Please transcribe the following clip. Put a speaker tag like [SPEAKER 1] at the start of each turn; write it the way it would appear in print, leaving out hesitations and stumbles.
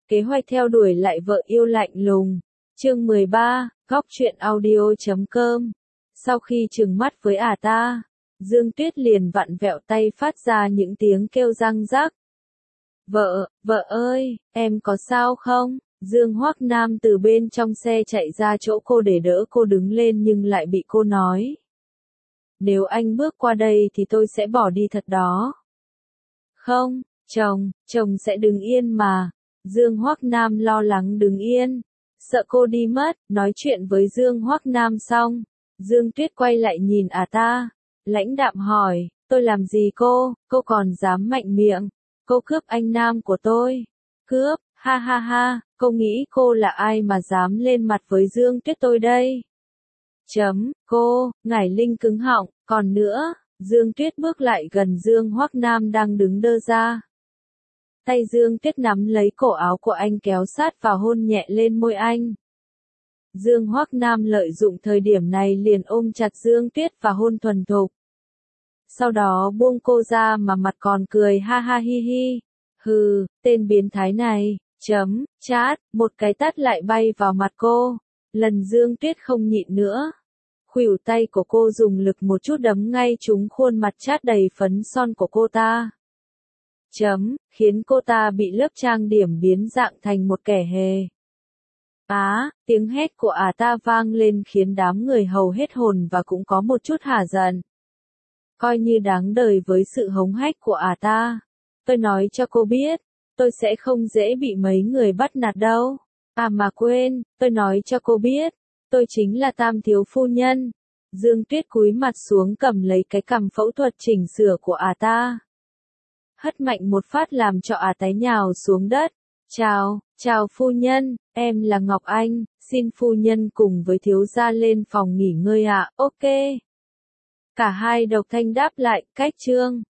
[SPEAKER 1] Kế hoạch theo đuổi lại vợ yêu lạnh lùng. Chương 13, góc truyện audio.com. Sau khi trừng mắt với ta, Dương Tuyết liền vặn vẹo tay phát ra những tiếng kêu răng rắc. Vợ ơi, em có sao không? Dương Hoắc Nam từ bên trong xe chạy ra chỗ cô để đỡ cô đứng lên nhưng lại bị cô nói. Nếu anh bước qua đây thì tôi sẽ bỏ đi thật đó. Không, chồng sẽ đứng yên mà. Dương Hoắc Nam lo lắng đứng yên, sợ cô đi mất. Nói chuyện với Dương Hoắc Nam xong, Dương Tuyết quay lại nhìn ta, lãnh đạm hỏi, tôi làm gì cô còn dám mạnh miệng, cô cướp anh Nam của tôi. Cướp, ha ha ha, cô nghĩ cô là ai mà dám lên mặt với Dương Tuyết tôi đây? Cô, Ngải Linh cứng họng, còn nữa, Dương Tuyết bước lại gần Dương Hoắc Nam đang đứng đơ ra. Tay Dương Tuyết nắm lấy cổ áo của anh kéo sát vào hôn nhẹ lên môi anh. Dương Hoắc Nam lợi dụng thời điểm này liền ôm chặt Dương Tuyết và hôn thuần thục. Sau đó buông cô ra mà mặt còn cười ha ha hi hi. Hừ, tên biến thái này, chát, một cái tát lại bay vào mặt cô. Lần Dương Tuyết không nhịn nữa. Khuỷu tay của cô dùng lực một chút đấm ngay trúng khuôn mặt chát đầy phấn son của cô ta. Khiến cô ta bị lớp trang điểm biến dạng thành một kẻ hề. Tiếng hét của ta vang lên khiến đám người hầu hết hồn và cũng có một chút hả giận. Coi như đáng đời với sự hống hách của ta. Tôi nói cho cô biết, tôi sẽ không dễ bị mấy người bắt nạt đâu. Mà quên, tôi nói cho cô biết, tôi chính là Tam thiếu phu nhân. Dương Tuyết cúi mặt xuống cầm lấy cái cằm phẫu thuật chỉnh sửa của ta. Hất mạnh một phát làm cho tái nhào xuống đất. Chào phu nhân, em là Ngọc Anh, xin phu nhân cùng với thiếu gia lên phòng nghỉ ngơi ạ. Ok. Cả hai độc thanh đáp lại, cách chương.